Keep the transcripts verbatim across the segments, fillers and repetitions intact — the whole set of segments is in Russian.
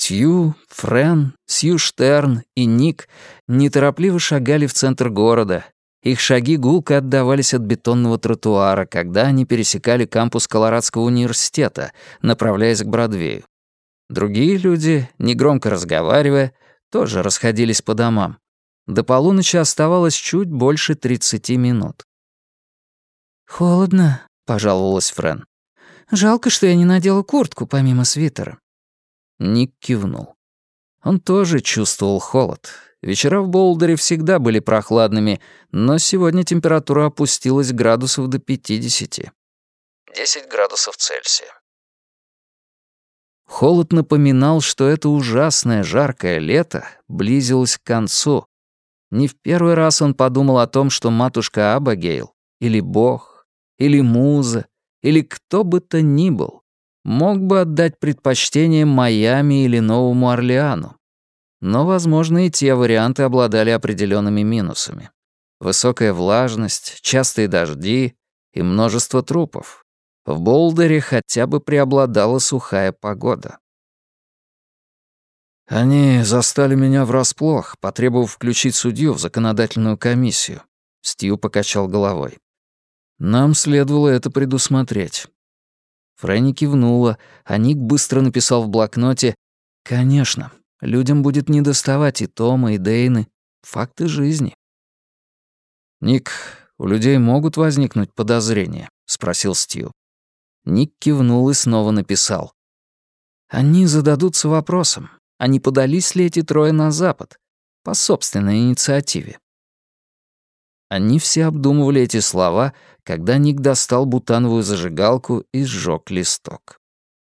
Сью, Френ, Сью Штерн и Ник неторопливо шагали в центр города. Их шаги гулко отдавались от бетонного тротуара, когда они пересекали кампус Колорадского университета, направляясь к Бродвею. Другие люди, негромко разговаривая, тоже расходились по домам. До полуночи оставалось чуть больше тридцати минут. «Холодно», — пожаловалась Френ. «Жалко, что я не надела куртку помимо свитера». Ник кивнул. Он тоже чувствовал холод. Вечера в Болдере всегда были прохладными, но сегодня температура опустилась градусов до пятидесяти. десять градусов Цельсия. Холод напоминал, что это ужасное жаркое лето близилось к концу. Не в первый раз он подумал о том, что матушка Абигейл, или Бог, или Муза, или кто бы то ни был, мог бы отдать предпочтение Майами или Новому Орлеану. Но, возможно, и те варианты обладали определенными минусами. Высокая влажность, частые дожди и множество трупов. В Болдере хотя бы преобладала сухая погода. Они застали меня врасплох, потребовав включить судью в законодательную комиссию. Стью покачал головой. Нам следовало это предусмотреть. Фрэнни кивнула, а Ник быстро написал в блокноте: «Конечно, людям будет недоставать и Тома, и Дейны. Факты жизни». «Ник, у людей могут возникнуть подозрения?» — спросил Стью. Ник кивнул и снова написал: «Они зададутся вопросом, а не подались ли эти трое на запад, по собственной инициативе?» Они все обдумывали эти слова, когда Ник достал бутановую зажигалку и сжёг листок.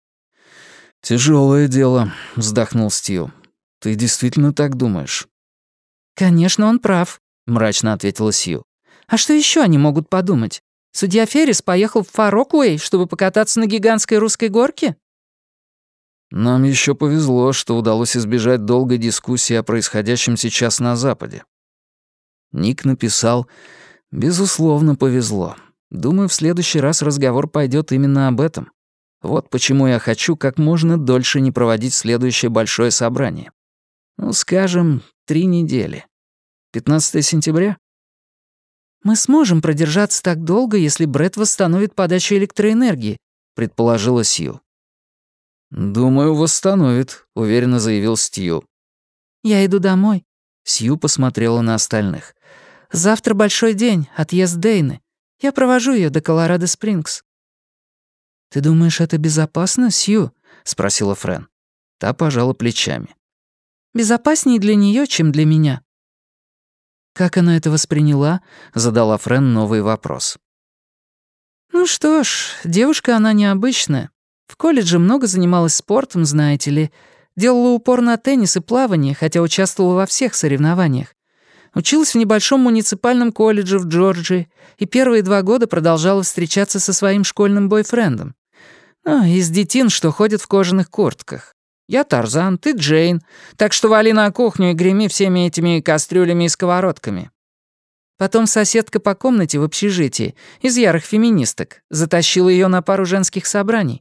«Тяжёлое дело», — вздохнул Стью. «Ты действительно так думаешь?» «Конечно, он прав», — мрачно ответила Сью. «А что ещё они могут подумать? Судья Феррис поехал в Фар-Роквей, чтобы покататься на гигантской русской горке?» «Нам ещё повезло, что удалось избежать долгой дискуссии о происходящем сейчас на Западе». Ник написал: «Безусловно, повезло. Думаю, в следующий раз разговор пойдёт именно об этом. Вот почему я хочу как можно дольше не проводить следующее большое собрание. Ну, скажем, три недели. пятнадцатое сентября?» «Мы сможем продержаться так долго, если Брэд восстановит подачу электроэнергии», — предположила Сью. «Думаю, восстановит», — уверенно заявил Стью. «Я иду домой». Сью посмотрела на остальных. «Завтра большой день, отъезд Дейны. Я провожу её до Колорадо-Спрингс». «Ты думаешь, это безопасно, Сью?» — спросила Френ. Та пожала плечами. «Безопаснее для неё, чем для меня». «Как она это восприняла?» — задала Френ новый вопрос. «Ну что ж, девушка она необычная. В колледже много занималась спортом, знаете ли. Делала упор на теннис и плавание, хотя участвовала во всех соревнованиях. Училась в небольшом муниципальном колледже в Джорджии и первые два года продолжала встречаться со своим школьным бойфрендом. Ну, из детин, что ходят в кожаных куртках. Я Тарзан, ты Джейн, так что вали на кухню и греми всеми этими кастрюлями и сковородками». Потом соседка по комнате в общежитии, из ярых феминисток, затащила её на пару женских собраний.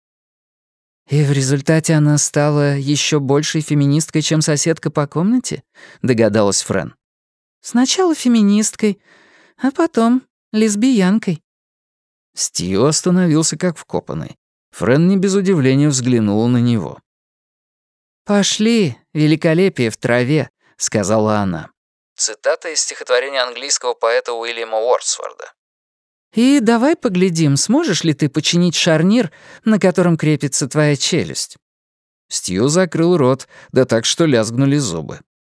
«И в результате она стала ещё большей феминисткой, чем соседка по комнате?» — догадалась Френ. «Сначала феминисткой, а потом лесбиянкой». Стью остановился как вкопанный. Френ не без удивления взглянула на него. «Пошли, великолепие в траве», — сказала она. Цитата из стихотворения английского поэта Уильяма Уордсворда. «И давай поглядим, сможешь ли ты починить шарнир, на котором крепится твоя челюсть». Стью закрыл рот, да так, что лязгнули зубы.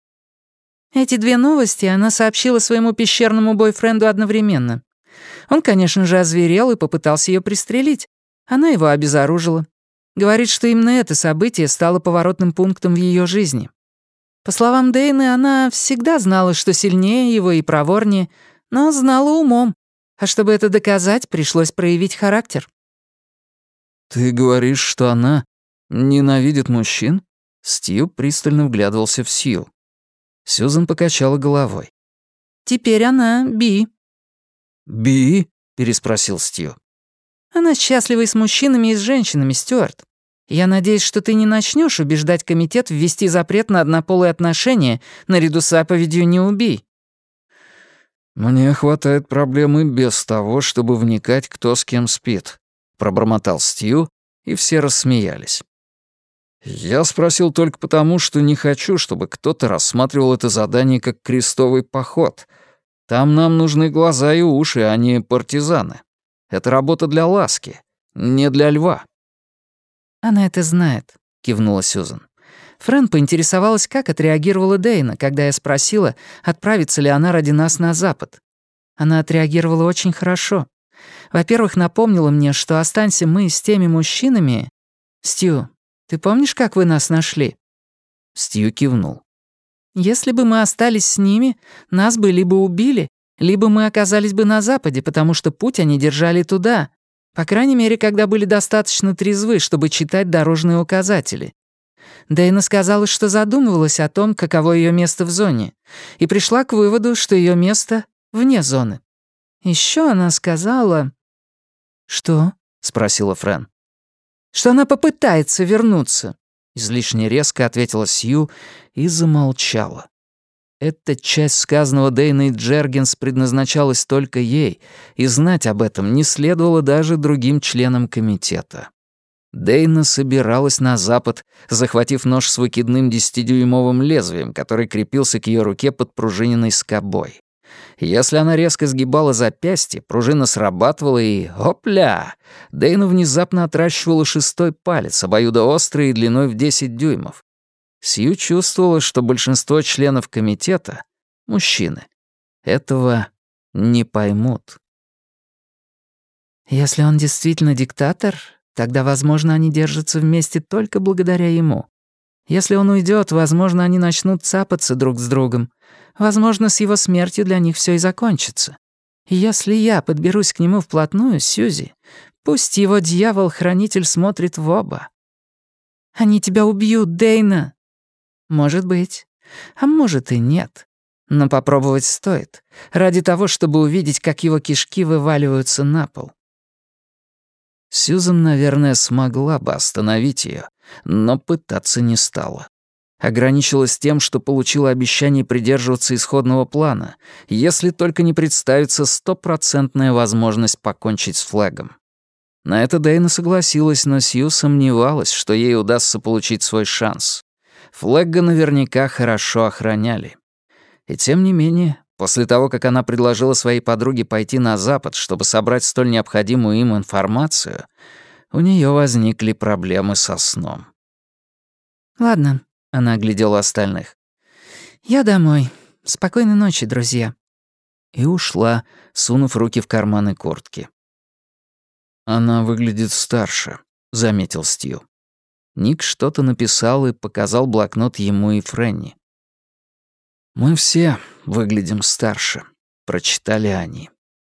Эти две новости она сообщила своему пещерному бойфренду одновременно. Он, конечно же, озверел и попытался ее пристрелить. Она его обезоружила. Говорит, что именно это событие стало поворотным пунктом в ее жизни. По словам Дейны, она всегда знала, что сильнее его и проворнее, но знала умом. А чтобы это доказать, пришлось проявить характер. «Ты говоришь, что она ненавидит мужчин?» Стью пристально вглядывался в Сью. Сьюзан покачала головой. «Теперь она би». «Би?» — переспросил Стью. «Она счастлива и с мужчинами, и с женщинами, Стюарт. Я надеюсь, что ты не начнешь убеждать комитет ввести запрет на однополые отношения наряду с заповедью «не убий». «Мне хватает проблем и без того, чтобы вникать, кто с кем спит», — пробормотал Стью, и все рассмеялись. «Я спросил только потому, что не хочу, чтобы кто-то рассматривал это задание как крестовый поход. Там нам нужны глаза и уши, а не партизаны. Это работа для Ласки, не для Льва». «Она это знает», — кивнула Сьюзан. Фрэн поинтересовалась, как отреагировала Дейна, когда я спросила, отправится ли она ради нас на Запад. Она отреагировала очень хорошо. Во-первых, напомнила мне, что останься мы с теми мужчинами... Стью, ты помнишь, как вы нас нашли? Стью кивнул. Если бы мы остались с ними, нас бы либо убили, либо мы оказались бы на Западе, потому что путь они держали туда. По крайней мере, когда были достаточно трезвы, чтобы читать дорожные указатели. Дейна сказала, что задумывалась о том, каково ее место в зоне, и пришла к выводу, что ее место вне зоны. Еще она сказала... «Что?» — спросила Фрэн. «Что она попытается вернуться», — излишне резко ответила Сью и замолчала. Эта часть сказанного Дейной Джергенс предназначалась только ей, и знать об этом не следовало даже другим членам комитета. Дейна собиралась на запад, захватив нож с выкидным десятидюймовым лезвием, который крепился к ее руке подпружиненной скобой. Если она резко сгибала запястье, пружина срабатывала и — опля! Дейна внезапно отращивала шестой палец, обоюдоострый и длиной в десять дюймов. Сью чувствовала, что большинство членов комитета — мужчины. Этого не поймут. «Если он действительно диктатор, тогда, возможно, они держатся вместе только благодаря ему. Если он уйдет, возможно, они начнут цапаться друг с другом. Возможно, с его смертью для них все и закончится. И если я подберусь к нему вплотную, Сьюзи, пусть его дьявол-хранитель смотрит в оба. Они тебя убьют, Дейна. Может быть, а может и нет. Но попробовать стоит, ради того, чтобы увидеть, как его кишки вываливаются на пол. Сьюзан, наверное, смогла бы остановить ее, но пытаться не стала. Ограничилась тем, что получила обещание придерживаться исходного плана, если только не представится стопроцентная возможность покончить с Флэгом. На это Дейна согласилась, но Сью сомневалась, что ей удастся получить свой шанс. Флэга наверняка хорошо охраняли. И тем не менее, после того, как она предложила своей подруге пойти на Запад, чтобы собрать столь необходимую им информацию, у нее возникли проблемы со сном. «Ладно», — она оглядела остальных. «Я домой. Спокойной ночи, друзья». И ушла, сунув руки в карманы куртки. «Она выглядит старше», — заметил Стью. Ник что-то написал и показал блокнот ему и Фрэнни. «Мы все выглядим старше», — прочитали они.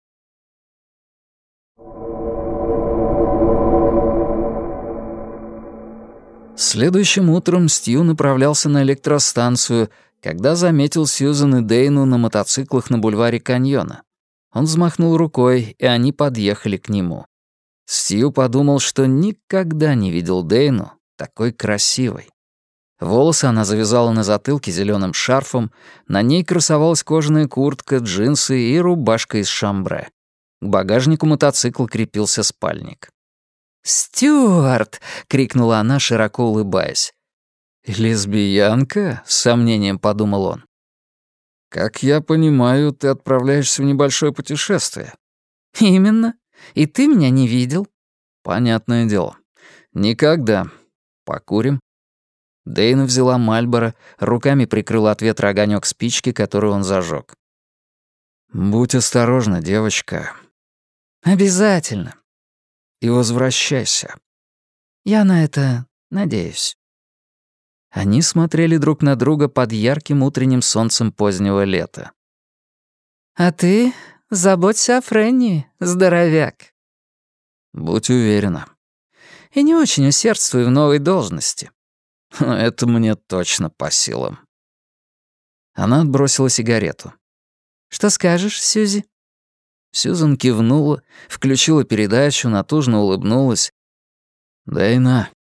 Следующим утром Стью направлялся на электростанцию, когда заметил Сьюзан и Дейну на мотоциклах на бульваре Каньона. Он взмахнул рукой, и они подъехали к нему. Стью подумал, что никогда не видел Дейну такой красивой. Волосы она завязала на затылке зеленым шарфом, на ней красовалась кожаная куртка, джинсы и рубашка из шамбре. К багажнику мотоцикла крепился спальник. «Стюарт!» — крикнула она, широко улыбаясь. «Лесбиянка?» — с сомнением подумал он. «Как я понимаю, ты отправляешься в небольшое путешествие». «Именно. И ты меня не видел?» «Понятное дело. Никогда. Покурим?» Дейна взяла Мальборо, руками прикрыла от ветра огонек спички, которую он зажег. «Будь осторожна, девочка». «Обязательно». «И возвращайся». «Я на это надеюсь». Они смотрели друг на друга под ярким утренним солнцем позднего лета. «А ты заботься о Фрэнни, здоровяк». «Будь уверена». «И не очень усердствуй в новой должности». «Это мне точно по силам». Она отбросила сигарету. «Что скажешь, Сьюзи?» Сьюзан кивнула, включила передачу, натужно улыбнулась. «Дейна,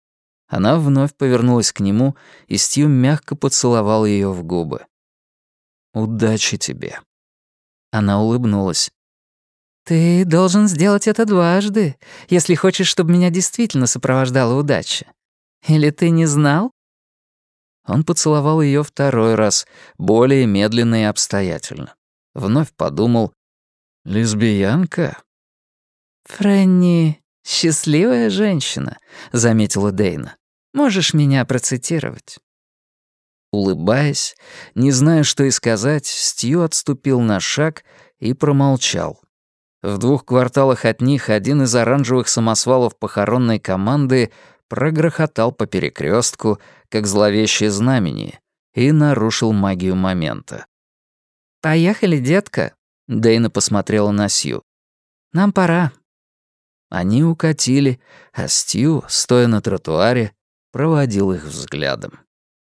Она вновь повернулась к нему, и Стью мягко поцеловал ее в губы. «Удачи тебе». Она улыбнулась. «Ты должен сделать это дважды, если хочешь, чтобы меня действительно сопровождала удача. Или ты не знал?» Он поцеловал ее второй раз, более медленно и обстоятельно. Вновь подумал: «Лесбиянка?» «Фрэнни — счастливая женщина», — заметила Дейна. «Можешь меня процитировать?» Улыбаясь, не зная, что и сказать, Стью отступил на шаг и промолчал. В двух кварталах от них один из оранжевых самосвалов похоронной команды прогрохотал по перекрестку, как зловещее знамение, и нарушил магию момента. «Поехали, детка», — Дейна посмотрела на Сью. «Нам пора». Они укатили, а Стью, стоя на тротуаре, проводил их взглядом.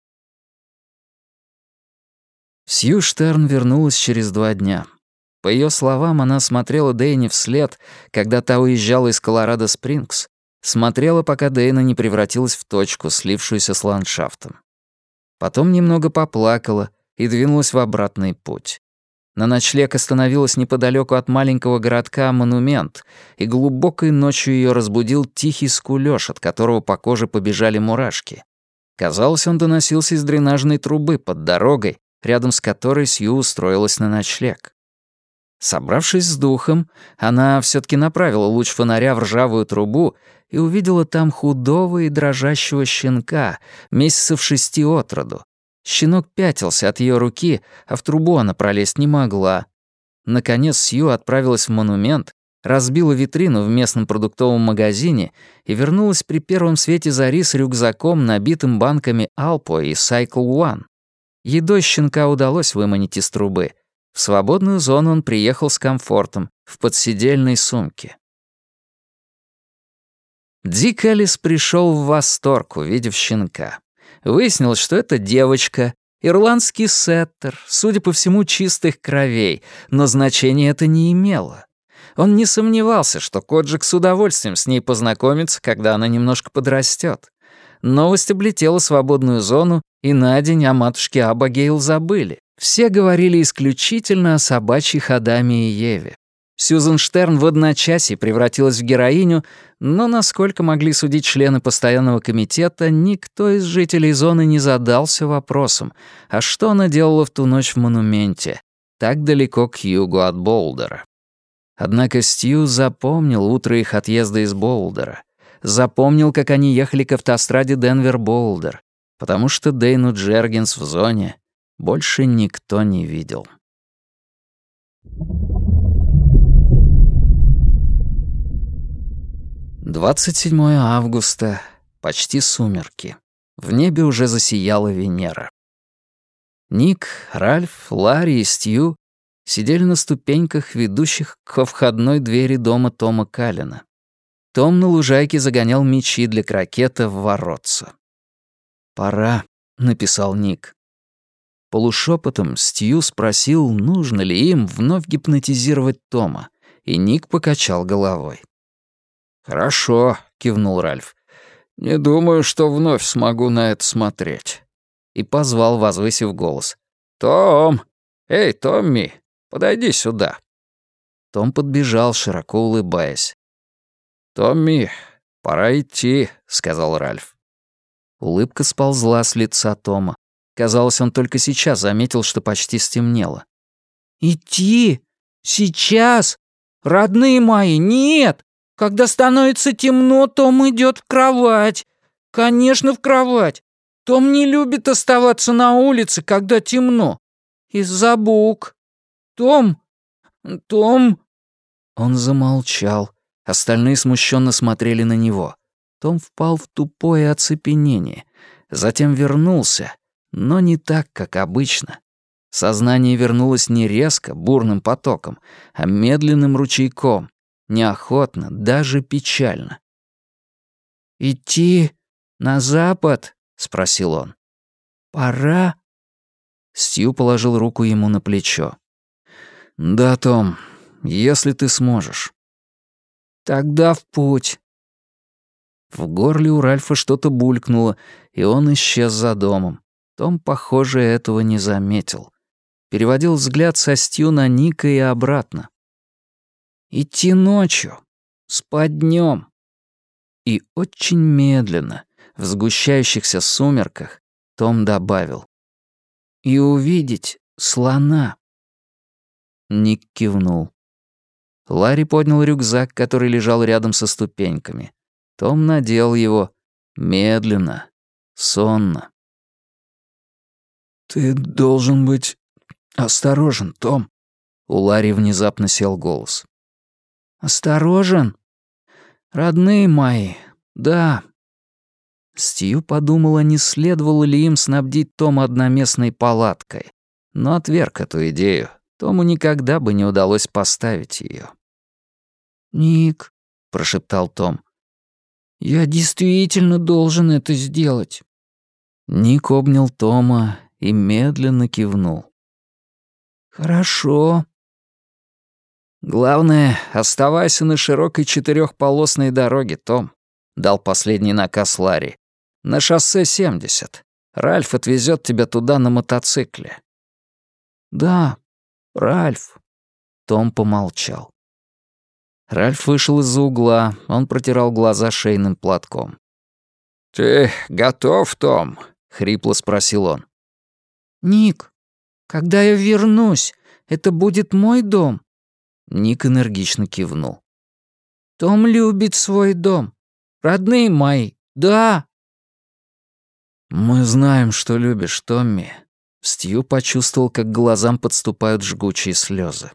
Сью Штерн вернулась через два дня. По ее словам, она смотрела Дейне вслед, когда та уезжала из Колорадо-Спрингс, смотрела, пока Дейна не превратилась в точку, слившуюся с ландшафтом. Потом немного поплакала и двинулась в обратный путь. На ночлег остановилась неподалеку от маленького городка Монумент, и глубокой ночью ее разбудил тихий скулёж, от которого по коже побежали мурашки. Казалось, он доносился из дренажной трубы под дорогой, рядом с которой Сью устроилась на ночлег. Собравшись с духом, она все-таки направила луч фонаря в ржавую трубу и увидела там худого и дрожащего щенка, месяцев шести от роду. Щенок пятился от ее руки, а в трубу она пролезть не могла. Наконец Сью отправилась в Монумент, разбила витрину в местном продуктовом магазине и вернулась при первом свете зари с рюкзаком, набитым банками Alpo и Cycle One. Едой щенка удалось выманить из трубы. В свободную зону он приехал с комфортом, в подседельной сумке. Дик Эллис пришел в восторг, увидев щенка. Выяснилось, что это девочка, ирландский сеттер, судя по всему, чистых кровей, но значения это не имело. Он не сомневался, что Коджик с удовольствием с ней познакомится, когда она немножко подрастет. Новость облетела свободную зону, и на день о матушке Абагейл забыли. Все говорили исключительно о собачьих Адаме и Еве. Сьюзен Штерн в одночасье превратилась в героиню, но, насколько могли судить члены постоянного комитета, никто из жителей зоны не задался вопросом, а что она делала в ту ночь в Монументе, так далеко к югу от Болдера. Однако Стью запомнил утро их отъезда из Болдера, запомнил, как они ехали к автостраде Денвер-Болдер, потому что Дейну Джергенс в зоне больше никто не видел. двадцать седьмое августа, почти сумерки. В небе уже засияла Венера. Ник, Ральф, Ларри и Стью сидели на ступеньках, ведущих ко входной двери дома Тома Каллена. Том на лужайке загонял мячи для крокета в воротца. «Пора», — написал Ник. Полушепотом Стью спросил, нужно ли им вновь гипнотизировать Тома, и Ник покачал головой. «Хорошо», — кивнул Ральф. «Не думаю, что вновь смогу на это смотреть». И позвал, возвысив голос. «Том! Эй, Томми, подойди сюда». Том подбежал, широко улыбаясь. «Томми, пора идти», — сказал Ральф. Улыбка сползла с лица Тома. Казалось, он только сейчас заметил, что почти стемнело. «Идти? Сейчас? Родные мои, нет! Когда становится темно, Том идет в кровать. Конечно, в кровать. Том не любит оставаться на улице, когда темно. Из-за бук. Том! Том!» Он замолчал. Остальные смущенно смотрели на него. Том впал в тупое оцепенение. Затем вернулся, но не так, как обычно. Сознание вернулось не резко, бурным потоком, а медленным ручейком, неохотно, даже печально. «Идти на запад?» — спросил он. «Пора?» Стью положил руку ему на плечо. «Да, Том, если ты сможешь». «Тогда в путь». В горле у Ральфа что-то булькнуло, и он исчез за домом. Том, похоже, этого не заметил. Переводил взгляд со Стью на Ника и обратно. «Идти ночью, спать днем». И очень медленно, в сгущающихся сумерках, Том добавил. «И увидеть слона». Ник кивнул. Ларри поднял рюкзак, который лежал рядом со ступеньками. Том надел его медленно, сонно. «Ты должен быть осторожен, Том». У Ларри внезапно сел голос. «Осторожен? Родные мои, да». Стью подумала, не следовало ли им снабдить Тома одноместной палаткой, но отверг эту идею. Тому никогда бы не удалось поставить ее. «Ник», — прошептал Том, — «я действительно должен это сделать». Ник обнял Тома и медленно кивнул. «Хорошо». «Главное, оставайся на широкой четырехполосной дороге, Том», — дал последний наказ Ларри. «На шоссе семьдесят. Ральф отвезет тебя туда на мотоцикле». «Да, Ральф». Том помолчал. Ральф вышел из-за угла, он протирал глаза шейным платком. «Ты готов, Том?» — хрипло спросил он. «Ник, когда я вернусь, это будет мой дом?» Ник энергично кивнул. «Том любит свой дом. Родные мои, да». «Мы знаем, что любишь, Томми». Стью почувствовал, как к глазам подступают жгучие слезы.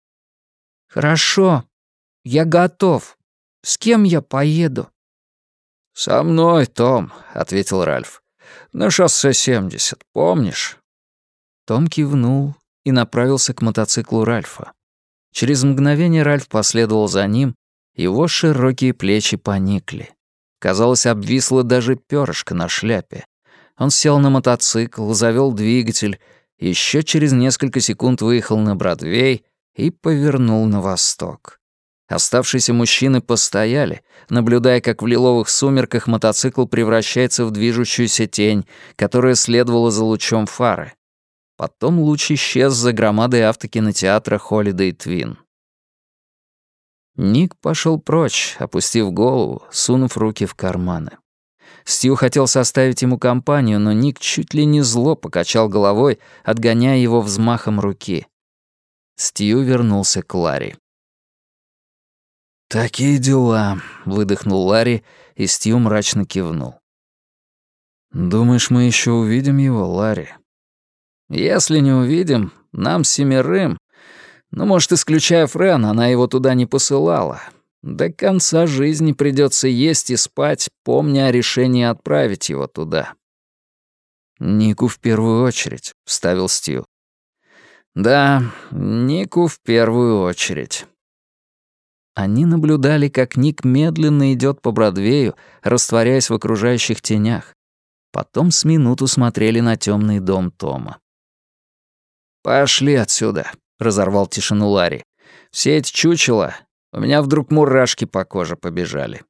«Хорошо, я готов. С кем я поеду?» «Со мной, Том», — ответил Ральф. «На шоссе семьдесят, помнишь?» Том кивнул и направился к мотоциклу Ральфа. Через мгновение Ральф последовал за ним, его широкие плечи поникли. Казалось, обвисло даже перышко на шляпе. Он сел на мотоцикл, завел двигатель, еще через несколько секунд выехал на Бродвей и повернул на восток. Оставшиеся мужчины постояли, наблюдая, как в лиловых сумерках мотоцикл превращается в движущуюся тень, которая следовала за лучом фары. Потом луч исчез за громадой автокинотеатра Holiday Twin. Ник пошел прочь, опустив голову, сунув руки в карманы. Стью хотел составить ему компанию, но Ник чуть ли не зло покачал головой, отгоняя его взмахом руки. Стью вернулся к Ларри. «Такие дела», — выдохнул Ларри, и Стью мрачно кивнул. «Думаешь, мы еще увидим его, Ларри?» «Если не увидим, нам семерым, ну, может, исключая Френ, она его туда не посылала. До конца жизни придется есть и спать, помня о решении отправить его туда». «Нику в первую очередь», — вставил Стью. «Да, Нику в первую очередь». Они наблюдали, как Ник медленно идет по Бродвею, растворяясь в окружающих тенях. Потом с минуту смотрели на темный дом Тома. «Пошли отсюда», — разорвал тишину Ларри. «Все эти чучела, у меня вдруг мурашки по коже побежали».